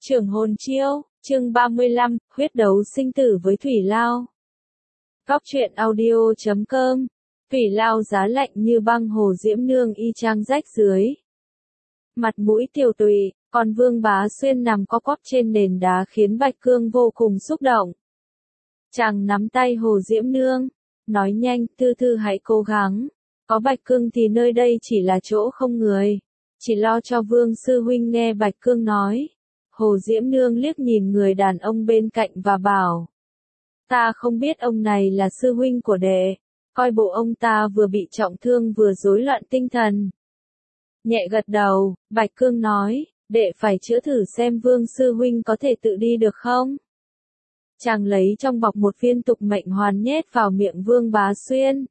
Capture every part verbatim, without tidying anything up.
Trưởng hồn chiêu, chương ba mươi lăm, huyết đấu sinh tử với Thủy Lao. Góc truyện audio chấm com. Thủy Lao giá lạnh như băng, Hồ Diễm Nương y chang rách dưới. Mặt mũi tiều tụy, còn Vương Bá Xuyên nằm co quắp trên nền đá khiến Bạch Cương vô cùng xúc động. Chàng nắm tay Hồ Diễm Nương, nói nhanh, Thư Thư hãy cố gắng. Có Bạch Cương thì nơi đây chỉ là chỗ không người. Chỉ lo cho Vương Sư Huynh. Nghe Bạch Cương nói. Hồ Diễm Nương liếc nhìn người đàn ông bên cạnh và bảo. Ta không biết ông này là sư huynh của đệ. Coi bộ ông ta vừa bị trọng thương vừa rối loạn tinh thần. Nhẹ gật đầu, Bạch Cương nói, đệ phải chữa thử xem Vương Sư Huynh có thể tự đi được không? Chàng lấy trong bọc một viên tục mệnh hoàn nhét vào miệng Vương Bá Xuyên.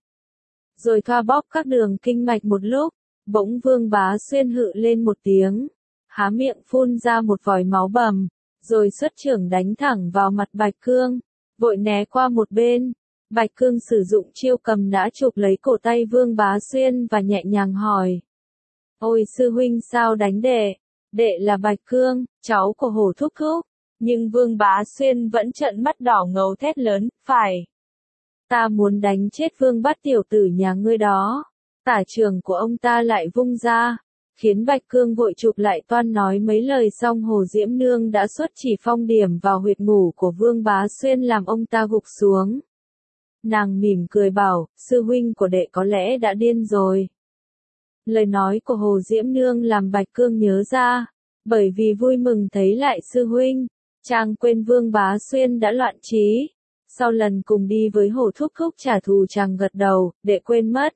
Rồi thoa bóp các đường kinh mạch một lúc, bỗng Vương Bá Xuyên hự lên một tiếng. Há miệng phun ra một vòi máu bầm, rồi xuất chưởng đánh thẳng vào mặt Bạch Cương, vội né qua một bên. Bạch Cương sử dụng chiêu cầm nã chụp lấy cổ tay Vương Bá Xuyên và nhẹ nhàng hỏi. Ôi sư huynh sao đánh đệ? Đệ là Bạch Cương, cháu của Hồ Thúc Thúc. Nhưng Vương Bá Xuyên vẫn trợn mắt đỏ ngầu thét lớn, phải. Ta muốn đánh chết Vương Bát tiểu tử nhà ngươi đó. Tả trường của ông ta lại vung ra. Khiến Bạch Cương vội chụp lại toan nói mấy lời xong Hồ Diễm Nương đã xuất chỉ phong điểm vào huyệt ngủ của Vương Bá Xuyên làm ông ta gục xuống. Nàng mỉm cười bảo, sư huynh của đệ có lẽ đã điên rồi. Lời nói của Hồ Diễm Nương làm Bạch Cương nhớ ra, bởi vì vui mừng thấy lại sư huynh, chàng quên Vương Bá Xuyên đã loạn trí. Sau lần cùng đi với Hồ Thúc Thúc trả thù chàng gật đầu, đệ quên mất.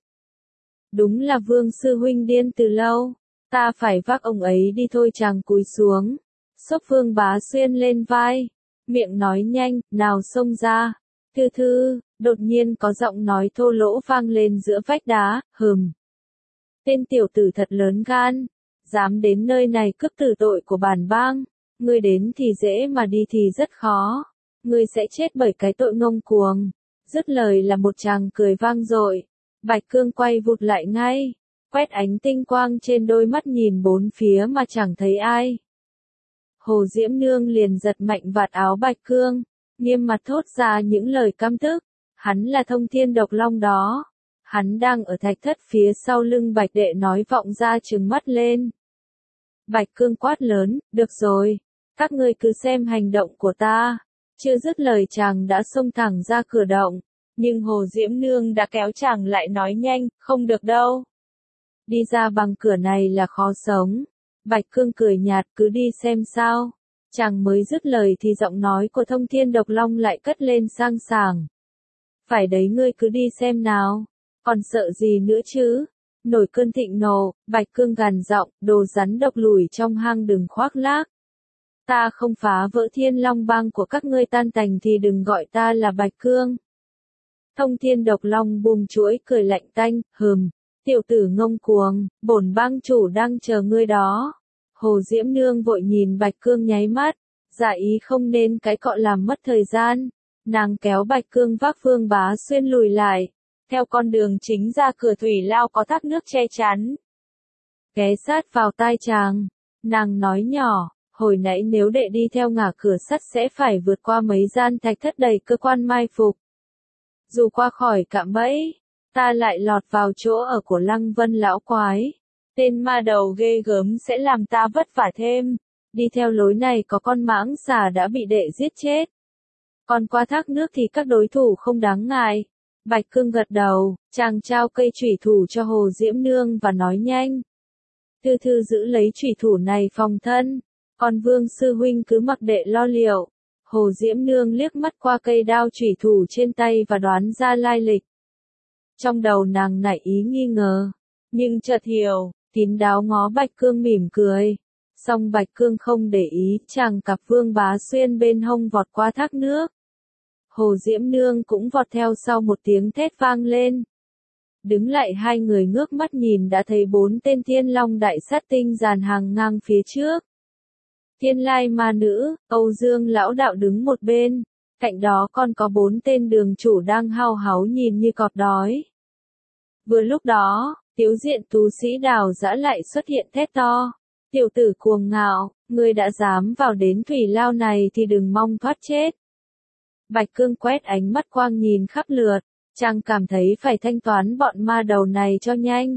Đúng là Vương sư huynh điên từ lâu. Ta phải vác ông ấy đi thôi. Chàng cúi xuống, xốc Vương Bá Xuyên lên vai, miệng nói nhanh, nào xông ra. Thư Thư, đột nhiên có giọng nói thô lỗ vang lên giữa vách đá, hừm. Tên tiểu tử thật lớn gan, dám đến nơi này cướp tử tội của bản bang, ngươi đến thì dễ mà đi thì rất khó, ngươi sẽ chết bởi cái tội ngông cuồng. Dứt lời là một tràng cười vang dội, Bạch Cương quay vụt lại ngay. Quét ánh tinh quang trên đôi mắt nhìn bốn phía mà chẳng thấy ai. Hồ Diễm Nương liền giật mạnh vạt áo Bạch Cương, nghiêm mặt thốt ra những lời căm tức. Hắn là Thông Thiên Độc Long đó. Hắn đang ở thạch thất phía sau lưng Bạch đệ nói vọng ra trừng mắt lên. Bạch Cương quát lớn, được rồi, các ngươi cứ xem hành động của ta. Chưa dứt lời chàng đã xông thẳng ra cửa động, nhưng Hồ Diễm Nương đã kéo chàng lại nói nhanh, không được đâu. Đi ra bằng cửa này là khó sống. Bạch Cương cười nhạt, cứ đi xem sao. Chàng mới dứt lời thì giọng nói của Thông Thiên Độc Long lại cất lên sang sảng. Phải đấy, ngươi cứ đi xem nào. Còn sợ gì nữa chứ? Nổi cơn thịnh nộ, Bạch Cương gằn giọng, đồ rắn độc lùi trong hang đừng khoác lác. Ta không phá vỡ Thiên Long bang của các ngươi tan tành thì đừng gọi ta là Bạch Cương. Thông Thiên Độc Long buông chuỗi cười lạnh tanh, hừm. Tiểu tử ngông cuồng, bổn bang chủ đang chờ ngươi đó. Hồ Diễm Nương vội nhìn Bạch Cương nháy mắt, dạ ý không nên cái cọ làm mất thời gian. Nàng kéo Bạch Cương vác Vương Bá Xuyên lùi lại, theo con đường chính ra cửa Thủy Lao có thác nước che chắn. Ghé sát vào tai chàng, nàng nói nhỏ, hồi nãy nếu đệ đi theo ngả cửa sắt sẽ phải vượt qua mấy gian thạch thất đầy cơ quan mai phục. Dù qua khỏi cạm bẫy, ta lại lọt vào chỗ ở của Lăng Vân lão quái. Tên ma đầu ghê gớm sẽ làm ta vất vả thêm. Đi theo lối này có con mãng xà đã bị đệ giết chết. Còn qua thác nước thì các đối thủ không đáng ngại. Bạch Cương gật đầu, chàng trao cây chủy thủ cho Hồ Diễm Nương và nói nhanh. Thư Thư giữ lấy chủy thủ này phòng thân. Còn Vương sư huynh cứ mặc đệ lo liệu. Hồ Diễm Nương liếc mắt qua cây đao chủy thủ trên tay và đoán ra lai lịch. Trong đầu nàng nảy ý nghi ngờ, nhưng chợt hiểu, kín đáo ngó Bạch Cương mỉm cười. Song Bạch Cương không để ý, chàng cặp Vương Bá Xuyên bên hông vọt qua thác nước. Hồ Diễm Nương cũng vọt theo sau, một tiếng thét vang lên. Đứng lại hai người ngước mắt nhìn đã thấy bốn tên Thiên Long đại sát tinh dàn hàng ngang phía trước. Thiên Lai ma nữ, Âu Dương lão đạo đứng một bên. Cạnh đó còn có bốn tên đường chủ đang hao háu nhìn như cọp đói. Vừa lúc đó, Tiếu diện tú sĩ Đào Dã lại xuất hiện thét to. Tiểu tử cuồng ngạo, ngươi đã dám vào đến thủy lao này thì đừng mong thoát chết. Bạch Cương quét ánh mắt quang nhìn khắp lượt, chàng cảm thấy phải thanh toán bọn ma đầu này cho nhanh.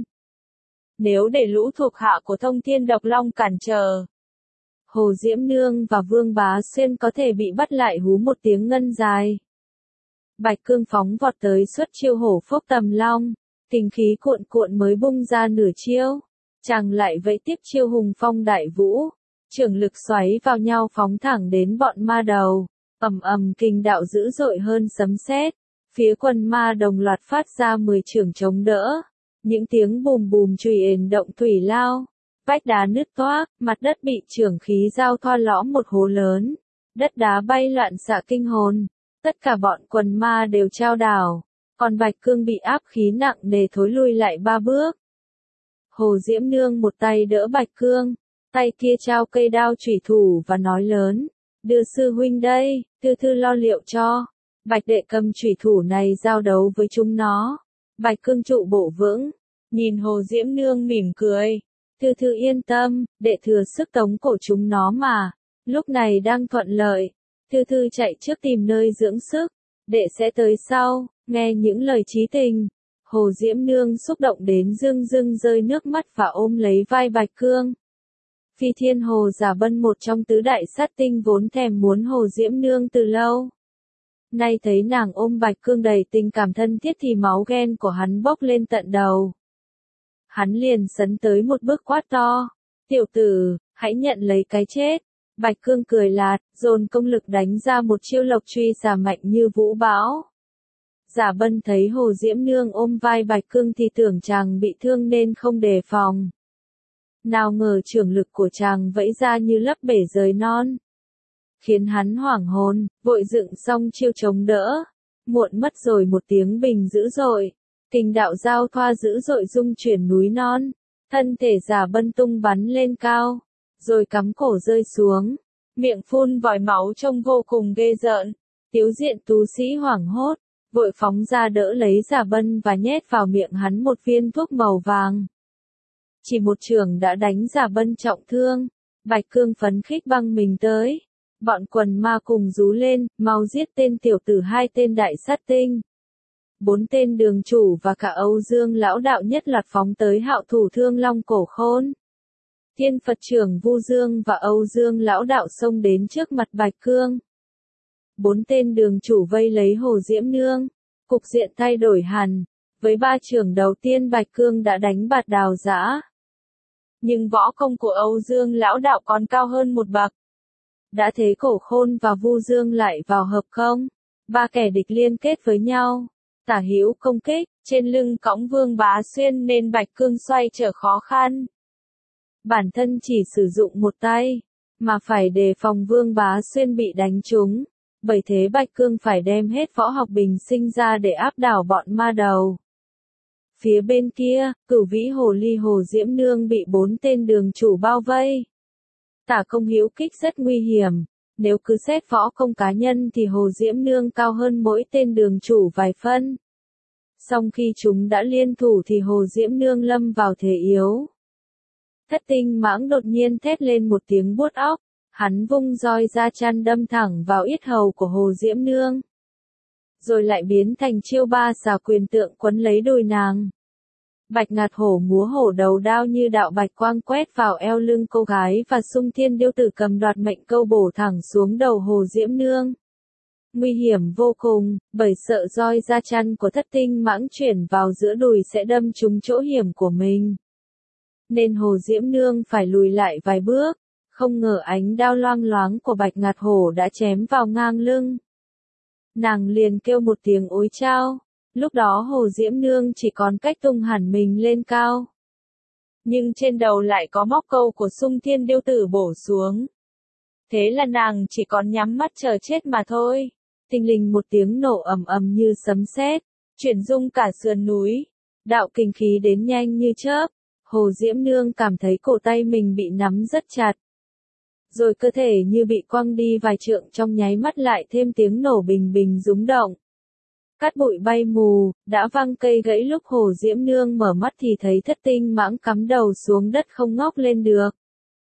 Nếu để lũ thuộc hạ của Thông Thiên Độc Long cản trở, Hồ Diễm Nương và Vương Bá Xuyên có thể bị bắt lại hú một tiếng ngân dài. Bạch Cương phóng vọt tới xuất chiêu hổ phốc tầm long, kình khí cuộn cuộn mới bung ra nửa chiêu. Chàng lại vẫy tiếp chiêu hùng phong đại vũ, trường lực xoáy vào nhau phóng thẳng đến bọn ma đầu, ầm ầm kình đạo dữ dội hơn sấm sét. Phía quân ma đồng loạt phát ra mười chưởng chống đỡ, những tiếng bùm bùm chùy ền động thủy lao, vách đá nứt toác, mặt đất bị chưởng khí giao thoa lõm một hố lớn, đất đá bay loạn xạ kinh hồn, tất cả bọn quần ma đều trao đảo, còn Bạch Cương bị áp khí nặng nề thối lui lại ba bước. Hồ Diễm Nương một tay đỡ Bạch Cương, tay kia trao cây đao chủy thủ và nói lớn, đưa sư huynh đây, Thư Thư lo liệu cho. Bạch đệ cầm chủy thủ này giao đấu với chúng nó. Bạch Cương trụ bộ vững, nhìn Hồ Diễm Nương mỉm cười. Thư Thư yên tâm, đệ thừa sức tống cổ chúng nó mà. Lúc này đang thuận lợi. Thư Thư chạy trước tìm nơi dưỡng sức. Đệ sẽ tới sau, nghe những lời chí tình. Hồ Diễm Nương xúc động đến rưng rưng rơi nước mắt và ôm lấy vai Bạch Cương. Phi Thiên Hồ Giả Bân một trong tứ đại sát tinh vốn thèm muốn Hồ Diễm Nương từ lâu. Nay thấy nàng ôm Bạch Cương đầy tình cảm thân thiết thì máu ghen của hắn bốc lên tận đầu. Hắn liền sấn tới một bước quát to. Tiểu tử, hãy nhận lấy cái chết. Bạch Cương cười lạt, dồn công lực đánh ra một chiêu lộc truy xà mạnh như vũ bão. Giả Bân thấy Hồ Diễm Nương ôm vai Bạch Cương thì tưởng chàng bị thương nên không đề phòng. Nào ngờ chưởng lực của chàng vẫy ra như lấp bể rời non. Khiến hắn hoảng hồn, vội dựng xong chiêu chống đỡ. Muộn mất rồi một tiếng bình dữ dội. Kình đạo giao thoa dữ dội rung chuyển núi non. Thân thể Giả Bân tung bắn lên cao. Rồi cắm cổ rơi xuống. Miệng phun vòi máu trông vô cùng ghê rợn. Tiếu diện tú sĩ hoảng hốt. Vội phóng ra đỡ lấy Giả Bân và nhét vào miệng hắn một viên thuốc màu vàng. Chỉ một chưởng đã đánh Giả Bân trọng thương. Bạch Cương phấn khích băng mình tới. Bọn quần ma cùng rú lên, mau giết tên tiểu tử hai tên đại sát tinh. Bốn tên đường chủ và cả Âu Dương lão đạo nhất loạt phóng tới hạo thủ Thương Long Cổ Khôn. Thiên Phật trưởng Vu Dương và Âu Dương lão đạo xông đến trước mặt Bạch Cương. Bốn tên đường chủ vây lấy Hồ Diễm Nương. Cục diện thay đổi hẳn. Với ba chưởng đầu tiên Bạch Cương đã đánh bạt Đào Dã. Nhưng võ công của Âu Dương lão đạo còn cao hơn một bậc. Đã thế Cổ Khôn và Vu Dương lại vào hợp công. Ba kẻ địch liên kết với nhau. Tả hữu công kích, trên lưng cõng Vương Bá Xuyên nên Bạch Cương xoay trở khó khăn. Bản thân chỉ sử dụng một tay, mà phải đề phòng Vương Bá Xuyên bị đánh trúng. Bởi thế Bạch Cương phải đem hết võ học bình sinh ra để áp đảo bọn ma đầu. Phía bên kia, Cửu Vĩ Hồ Ly Hồ Diễm Nương bị bốn tên đường chủ bao vây. Tả công hữu kích rất nguy hiểm. Nếu cứ xét võ công cá nhân thì Hồ Diễm Nương cao hơn mỗi tên đường chủ vài phân. Song khi chúng đã liên thủ thì Hồ Diễm Nương lâm vào thế yếu. Thất Tinh Mãng đột nhiên thét lên một tiếng buốt óc. Hắn vung roi ra chăn đâm thẳng vào yết hầu của Hồ Diễm Nương. Rồi lại biến thành chiêu ba xà quyền tượng quấn lấy đùi nàng. Bạch Ngạt Hổ múa hổ đầu đao như đạo bạch quang quét vào eo lưng cô gái và Sung Thiên Điêu Tử cầm đoạt mệnh câu bổ thẳng xuống đầu Hồ Diễm Nương. Nguy hiểm vô cùng, bởi sợ roi da chăn của Thất Tinh Mãng chuyển vào giữa đùi sẽ đâm trúng chỗ hiểm của mình. Nên Hồ Diễm Nương phải lùi lại vài bước, không ngờ ánh đao loang loáng của Bạch Ngạt Hổ đã chém vào ngang lưng. Nàng liền kêu một tiếng ối chao. Lúc đó Hồ Diễm Nương chỉ còn cách tung hẳn mình lên cao. Nhưng trên đầu lại có móc câu của Sung Thiên Điêu Tử bổ xuống. Thế là nàng chỉ còn nhắm mắt chờ chết mà thôi. Thình lình một tiếng nổ ầm ầm như sấm sét, chuyển rung cả sườn núi. Đạo kình khí đến nhanh như chớp. Hồ Diễm Nương cảm thấy cổ tay mình bị nắm rất chặt. Rồi cơ thể như bị quăng đi vài trượng trong nháy mắt lại thêm tiếng nổ bình bình rúng động. Cát bụi bay mù, đã văng cây gãy lúc Hồ Diễm Nương mở mắt thì thấy Thất Tinh Mãng cắm đầu xuống đất không ngóc lên được.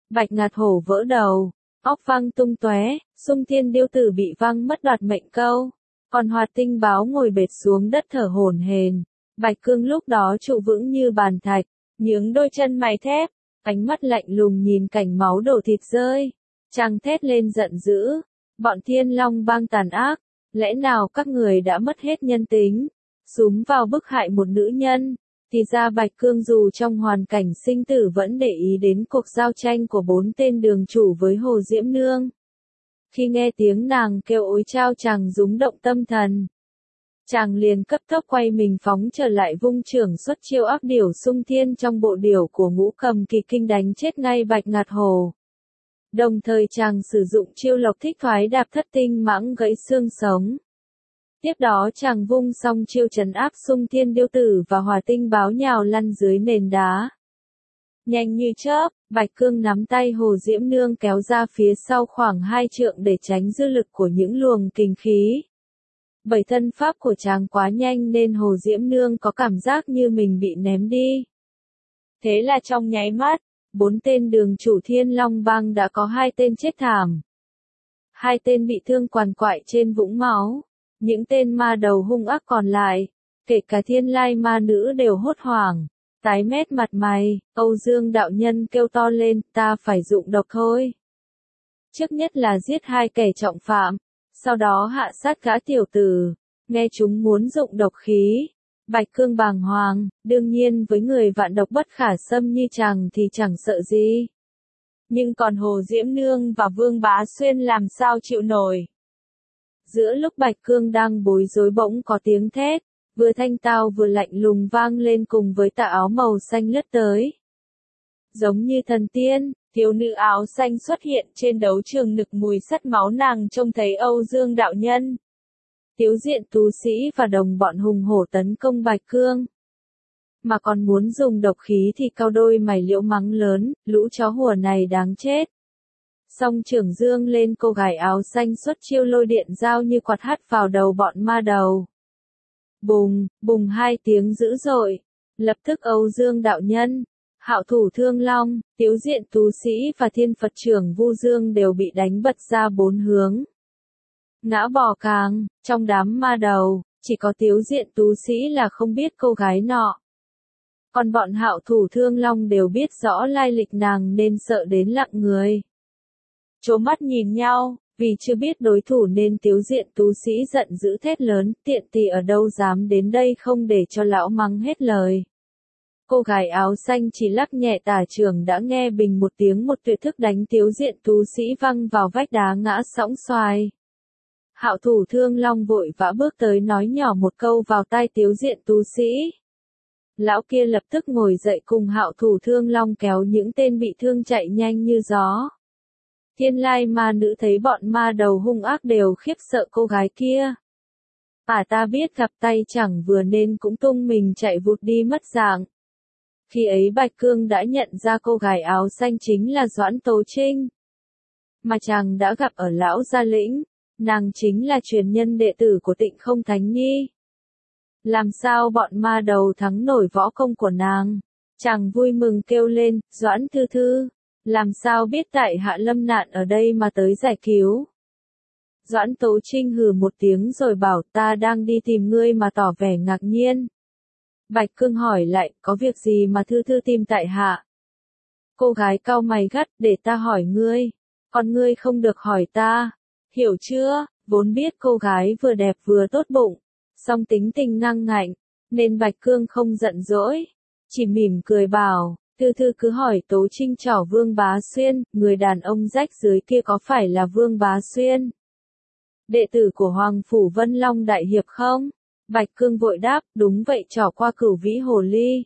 Bạch Ngạt Hổ vỡ đầu, óc văng tung tóe, Xung Thiên Điêu Tử bị văng mất đoạt mệnh câu, còn Hoạt Tinh Báo ngồi bệt xuống đất thở hổn hển. Bạch Cương lúc đó trụ vững như bàn thạch, nhướng đôi chân mày thép, ánh mắt lạnh lùng nhìn cảnh máu đổ thịt rơi, chàng thét lên giận dữ, bọn Thiên Long Bang tàn ác, lẽ nào các người đã mất hết nhân tính, xúm vào bức hại một nữ nhân. Thì ra Bạch Cương dù trong hoàn cảnh sinh tử vẫn để ý đến cuộc giao tranh của bốn tên đường chủ với Hồ Diễm Nương. Khi nghe tiếng nàng kêu ối chao chàng rúng động tâm thần. Chàng liền cấp tốc quay mình phóng trở lại vung trưởng xuất chiêu áp điểu Xung Thiên trong bộ điểu của Ngũ Cầm Kỳ Kinh đánh chết ngay Bạch Ngạt Hổ. Đồng thời chàng sử dụng chiêu Lộc Thích Thoái Đạp Thất Tinh Mãng gãy xương sống. Tiếp đó chàng vung xong chiêu trấn áp Xung Thiên Điêu Tử và Hỏa Tinh Báo nhào lăn dưới nền đá. Nhanh như chớp, Bạch Cương nắm tay Hồ Diễm Nương kéo ra phía sau khoảng hai trượng để tránh dư lực của những luồng kình khí. Bởi thân pháp của chàng quá nhanh nên Hồ Diễm Nương có cảm giác như mình bị ném đi. Thế là trong nháy mắt, bốn tên đường chủ Thiên Long Bang đã có hai tên chết thảm. Hai tên bị thương quằn quại trên vũng máu. Những tên ma đầu hung ác còn lại, kể cả Thiên Lai ma nữ đều hốt hoảng, tái mét mặt mày. Âu Dương đạo nhân kêu to lên, ta phải dụng độc thôi. Trước nhất là giết hai kẻ trọng phạm, sau đó hạ sát gã tiểu tử, nghe chúng muốn dụng độc khí. Bạch Cương bàng hoàng, đương nhiên với người vạn độc bất khả xâm như chàng thì chẳng sợ gì. Nhưng còn Hồ Diễm Nương và Vương Bá Xuyên làm sao chịu nổi. Giữa lúc Bạch Cương đang bối rối bỗng có tiếng thét, vừa thanh tao vừa lạnh lùng vang lên cùng với tà áo màu xanh lướt tới. Giống như thần tiên, thiếu nữ áo xanh xuất hiện trên đấu trường nực mùi sắt máu, nàng trông thấy Âu Dương đạo nhân. Tiếu Diện tú sĩ và đồng bọn hùng hổ tấn công Bạch Cương. Mà còn muốn dùng độc khí thì cao đôi mày liễu mắng lớn, lũ chó hùa này đáng chết. Song trưởng dương lên, cô gái áo xanh xuất chiêu lôi điện dao như quạt hắt vào đầu bọn ma đầu. Bùng, bùng hai tiếng dữ dội. Lập tức Âu Dương đạo nhân, Hạo Thủ Thương Long, Tiếu Diện tú sĩ và Thiên Phật trưởng Vu Dương đều bị đánh bật ra bốn hướng. Ngã bò càng, trong đám ma đầu, chỉ có Tiếu Diện tú sĩ là không biết cô gái nọ. Còn bọn Hạo Thủ Thương Long đều biết rõ lai lịch nàng nên sợ đến lặng người. Trố mắt nhìn nhau, vì chưa biết đối thủ nên Tiếu Diện tú sĩ giận dữ thét lớn, tiện tỳ ở đâu dám đến đây không để cho lão mắng hết lời. Cô gái áo xanh chỉ lắc nhẹ tả trường đã nghe bình một tiếng, một tuyệt thức đánh Tiếu Diện tú sĩ văng vào vách đá ngã sõng xoài. Hạo Thủ Thương Long vội vã bước tới nói nhỏ một câu vào tai Tiếu Diện tú sĩ. Lão kia lập tức ngồi dậy cùng Hạo Thủ Thương Long kéo những tên bị thương chạy nhanh như gió. Thiên Lai ma nữ thấy bọn ma đầu hung ác đều khiếp sợ cô gái kia. À ta biết gặp tay chẳng vừa nên cũng tung mình chạy vụt đi mất dạng. Khi ấy Bạch Cương đã nhận ra cô gái áo xanh chính là Doãn Tố Trinh. Mà chàng đã gặp ở Lão Gia Lĩnh, nàng chính là truyền nhân đệ tử của Tịnh Không Thánh Nhi. Làm sao bọn ma đầu thắng nổi võ công của nàng? Chàng vui mừng kêu lên, Doãn Thư Thư. Làm sao biết tại hạ lâm nạn ở đây mà tới giải cứu? Doãn Tố Trinh hừ một tiếng rồi bảo, ta đang đi tìm ngươi mà tỏ vẻ ngạc nhiên. Bạch Cương hỏi lại, có việc gì mà Thư Thư tìm tại hạ? Cô gái cau mày gắt, để ta hỏi ngươi, còn ngươi không được hỏi ta, hiểu chưa? Vốn biết cô gái vừa đẹp vừa tốt bụng, song tính tình năng ngạnh, nên Bạch Cương không giận dỗi, chỉ mỉm cười bảo, Thư Thư cứ hỏi. Tố Trinh trỏ Vương Bá Xuyên, người đàn ông rách dưới kia có phải là Vương Bá Xuyên? Đệ tử của Hoàng Phủ Vân Long Đại Hiệp không? Bạch Cương vội đáp, đúng vậy, trỏ qua Cửu Vĩ Hồ Ly.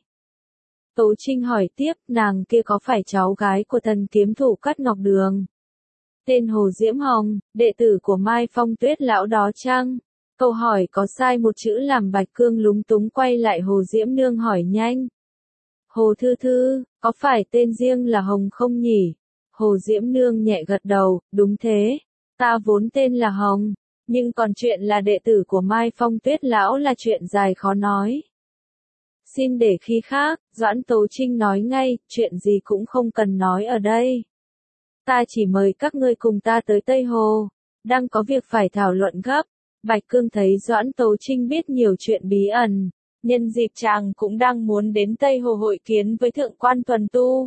Tố Trinh hỏi tiếp, nàng kia có phải cháu gái của thần kiếm thủ Cát Ngọc Đường? Tên Hồ Diễm Hồng, đệ tử của Mai Phong Tuyết lão đó chăng? Câu hỏi có sai một chữ làm Bạch Cương lúng túng quay lại Hồ Diễm Nương hỏi nhanh. Hồ Thư Thư, có phải tên riêng là Hồng không nhỉ? Hồ Diễm Nương nhẹ gật đầu, đúng thế, ta vốn tên là Hồng, nhưng còn chuyện là đệ tử của Mai Phong Tuyết lão là chuyện dài khó nói. Xin để khi khác, Doãn Tố Trinh nói ngay, chuyện gì cũng không cần nói ở đây. Ta chỉ mời các ngươi cùng ta tới Tây Hồ, đang có việc phải thảo luận gấp. Bạch Cương thấy Doãn Tố Trinh biết nhiều chuyện bí ẩn, nhân dịp chàng cũng đang muốn đến Tây Hồ hội kiến với thượng quan tuần tu.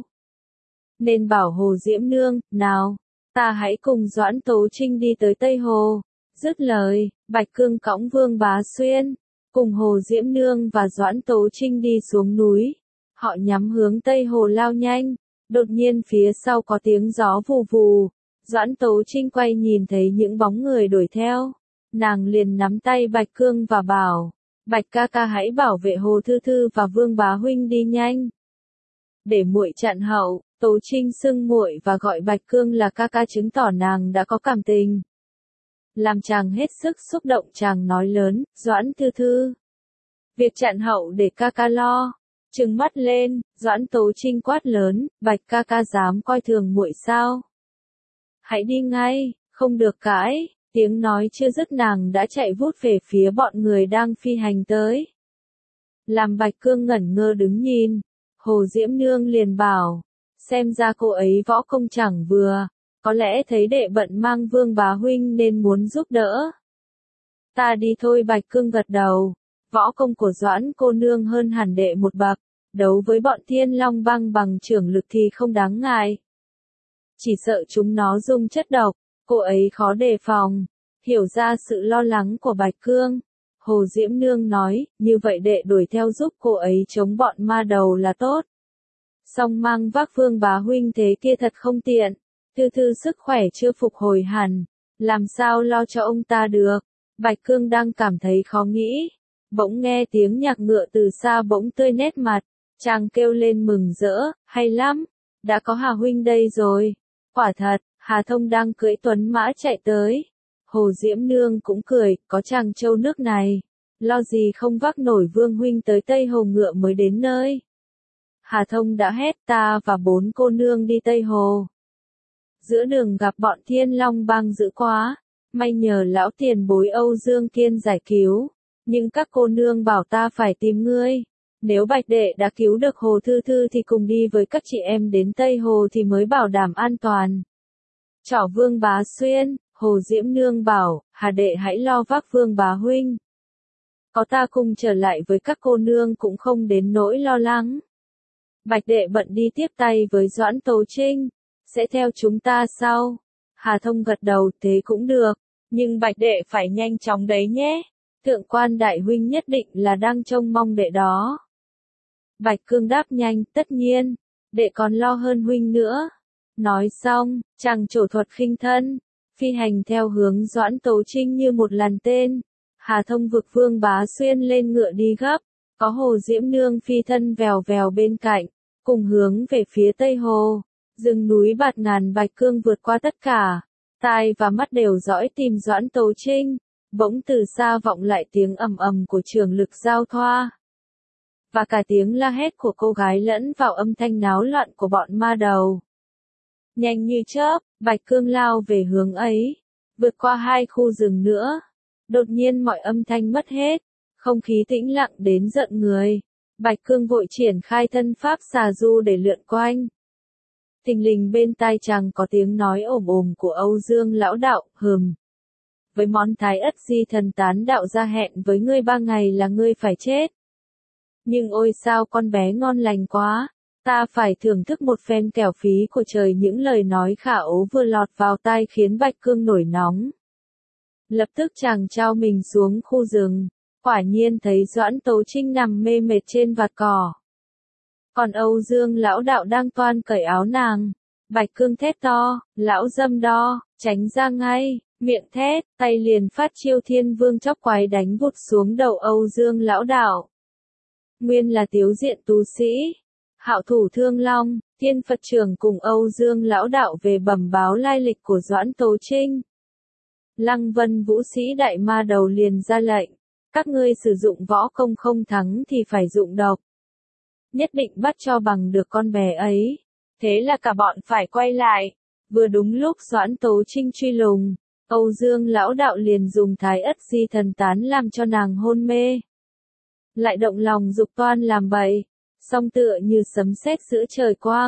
Nên bảo Hồ Diễm Nương, nào, ta hãy cùng Doãn Tố Trinh đi tới Tây Hồ. Dứt lời, Bạch Cương cõng Vương Bá Xuyên, cùng Hồ Diễm Nương và Doãn Tố Trinh đi xuống núi. Họ nhắm hướng Tây Hồ lao nhanh, đột nhiên phía sau có tiếng gió vù vù. Doãn Tố Trinh quay nhìn thấy những bóng người đuổi theo. Nàng liền nắm tay Bạch Cương và bảo, Bạch ca ca hãy bảo vệ Hồ Thư Thư và Vương Bá huynh đi nhanh. Để muội chặn hậu, Tố Trinh xưng muội và gọi Bạch Cương là ca ca chứng tỏ nàng đã có cảm tình. Làm chàng hết sức xúc động, chàng nói lớn, Doãn Thư Thư. Việc chặn hậu để ca ca lo. Trừng mắt lên, Doãn Tố Trinh quát lớn, Bạch ca ca dám coi thường muội sao? Hãy đi ngay, không được cãi. Tiếng nói chưa dứt nàng đã chạy vút về phía bọn người đang phi hành tới. Làm Bạch Cương ngẩn ngơ đứng nhìn, Hồ Diễm Nương liền bảo, xem ra cô ấy võ công chẳng vừa, có lẽ thấy đệ bận mang Vương Bá huynh nên muốn giúp đỡ. Ta đi thôi. Bạch Cương gật đầu, võ công của Doãn cô nương hơn hẳn đệ một bậc, đấu với bọn Thiên Long Bang bằng trưởng lực thì không đáng ngại. Chỉ sợ chúng nó dùng chất độc, cô ấy khó đề phòng. Hiểu ra sự lo lắng của Bạch Cương, Hồ Diễm Nương nói, như vậy đệ đuổi theo giúp cô ấy chống bọn ma đầu là tốt. Song mang vác Vương Bá huynh thế kia thật không tiện, Thư Thư sức khỏe chưa phục hồi hẳn, làm sao lo cho ông ta được. Bạch Cương đang cảm thấy khó nghĩ, bỗng nghe tiếng nhạc ngựa từ xa bỗng tươi nét mặt, chàng kêu lên mừng rỡ, hay lắm, đã có Hà huynh đây rồi. Quả thật, Hà Thông đang cưỡi tuấn mã chạy tới. Hồ Diễm Nương cũng cười, có chàng châu nước này, lo gì không vác nổi Vương huynh tới Tây Hồ ngựa mới đến nơi. Hà Thông đã hét, ta và bốn cô nương đi Tây Hồ. Giữa đường gặp bọn Thiên Long Bang dữ quá, may nhờ lão tiền bối Âu Dương Kiên giải cứu, nhưng các cô nương bảo ta phải tìm ngươi. Nếu Bạch đệ đã cứu được Hồ Thư Thư thì cùng đi với các chị em đến Tây Hồ thì mới bảo đảm an toàn. Trỏ Vương Bá Xuyên, Hồ Diễm Nương bảo, Hà đệ hãy lo vác Vương Bá huynh. Có ta cùng trở lại với các cô nương cũng không đến nỗi lo lắng. Bạch đệ bận đi tiếp tay với Doãn Tố Trinh, sẽ theo chúng ta sau. Hà Thông gật đầu, thế cũng được, nhưng Bạch đệ phải nhanh chóng đấy nhé. Thượng quan đại huynh nhất định là đang trông mong đệ đó. Bạch Cương đáp nhanh, tất nhiên, đệ còn lo hơn huynh nữa. Nói xong, chàng trổ thuật khinh thân, phi hành theo hướng Doãn Tố Trinh như một làn tên. Hà Thông vực Vương Bá Xuyên lên ngựa đi gấp, có Hồ Diễm Nương phi thân vèo vèo bên cạnh, cùng hướng về phía Tây Hồ. Rừng núi bạt ngàn. Bạch Cương vượt qua tất cả, tai và mắt đều dõi tìm Doãn Tố Trinh. Bỗng từ xa vọng lại tiếng ầm ầm của trường lực giao thoa, và cả tiếng la hét của cô gái lẫn vào âm thanh náo loạn của bọn ma đầu. Nhanh như chớp, Bạch Cương lao về hướng ấy, vượt qua hai khu rừng nữa. Đột nhiên mọi âm thanh mất hết, không khí tĩnh lặng đến giận người. Bạch Cương vội triển khai thân pháp xà du để lượn quanh. Thình lình bên tai chàng có tiếng nói ồm ồm của Âu Dương lão đạo, hừm. Với món thái ất di thần tán đạo ra hẹn với ngươi ba ngày là ngươi phải chết. Nhưng ôi sao con bé ngon lành quá, ta phải thưởng thức một phen kẻo phí của trời. Những lời nói khả ố vừa lọt vào tai khiến Bạch Cương nổi nóng. Lập tức chàng trao mình xuống khu rừng, quả nhiên thấy Doãn Tố Trinh nằm mê mệt trên vạt cỏ. Còn Âu Dương lão đạo đang toan cởi áo nàng. Bạch Cương thét to, lão dâm đo, tránh ra ngay, miệng thét, tay liền phát chiêu Thiên Vương chóc quái đánh vụt xuống đầu Âu Dương lão đạo. Nguyên là Tiếu Diện tu sĩ, hạo thủ Thương Long, Thiên Phật trưởng cùng Âu Dương lão đạo về bẩm báo lai lịch của Doãn Tố Trinh. Lăng Vân vũ sĩ đại ma đầu liền ra lệnh, các ngươi sử dụng võ công không thắng thì phải dụng độc. Nhất định bắt cho bằng được con bé ấy. Thế là cả bọn phải quay lại. Vừa đúng lúc Doãn Tố Trinh truy lùng, Âu Dương lão đạo liền dùng thái ất di thần tán làm cho nàng hôn mê. Lại động lòng dục toan làm bậy, song tựa như sấm sét giữa trời quang.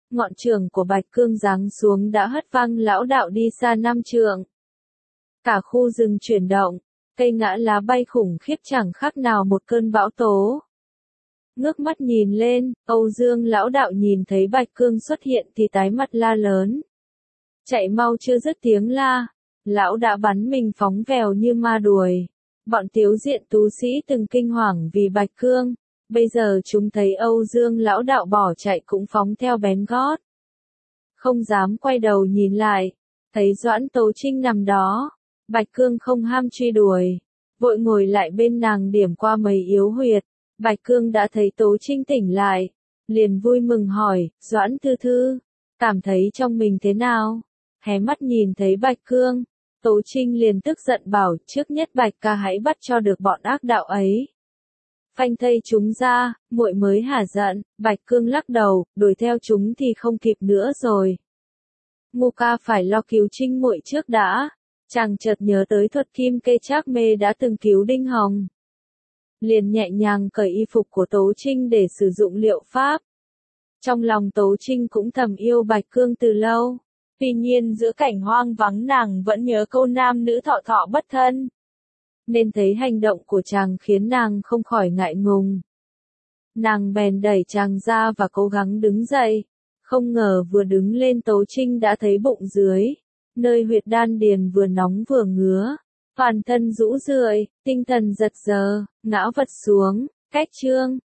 ngọn trường của Bạch Cương giáng xuống đã hất văng lão đạo đi xa năm trượng. Cả khu rừng chuyển động, cây ngã lá bay khủng khiếp chẳng khác nào một cơn bão tố. Ngước mắt nhìn lên, Âu Dương lão đạo nhìn thấy Bạch Cương xuất hiện thì tái mặt la lớn. Chạy mau chưa dứt tiếng la, lão đã bắn mình phóng vèo như ma đuổi. Bọn tiếu diện tú sĩ từng kinh hoàng vì Bạch Cương, bây giờ chúng thấy Âu Dương lão đạo bỏ chạy cũng phóng theo bén gót. Không dám quay đầu nhìn lại, thấy Doãn Tố Trinh nằm đó, Bạch Cương không ham truy đuổi, vội ngồi lại bên nàng điểm qua mấy yếu huyệt. Bạch Cương đã thấy Tố Trinh tỉnh lại, liền vui mừng hỏi, Doãn Thư Thư, cảm thấy trong mình thế nào? Hé mắt nhìn thấy Bạch Cương, Tố Trinh liền tức giận bảo, trước nhất Bạch ca hãy bắt cho được bọn ác đạo ấy. Phanh thây chúng ra, muội mới hả giận. Bạch Cương lắc đầu, đuổi theo chúng thì không kịp nữa rồi. Ngô ca phải lo cứu Trinh muội trước đã. Chàng chợt nhớ tới thuật kim kê trác mê đã từng cứu Đinh Hồng. Liền nhẹ nhàng cởi y phục của Tố Trinh để sử dụng liệu pháp. Trong lòng Tố Trinh cũng thầm yêu Bạch Cương từ lâu. Tuy nhiên giữa cảnh hoang vắng nàng vẫn nhớ câu nam nữ thọ thọ bất thân. Nên thấy hành động của chàng khiến nàng không khỏi ngại ngùng. Nàng bèn đẩy chàng ra và cố gắng đứng dậy. Không ngờ vừa đứng lên Tố Trinh đã thấy bụng dưới. Nơi huyệt đan điền vừa nóng vừa ngứa. Toàn thân rũ rượi, tinh thần giật giờ, ngã vật xuống. Cách chương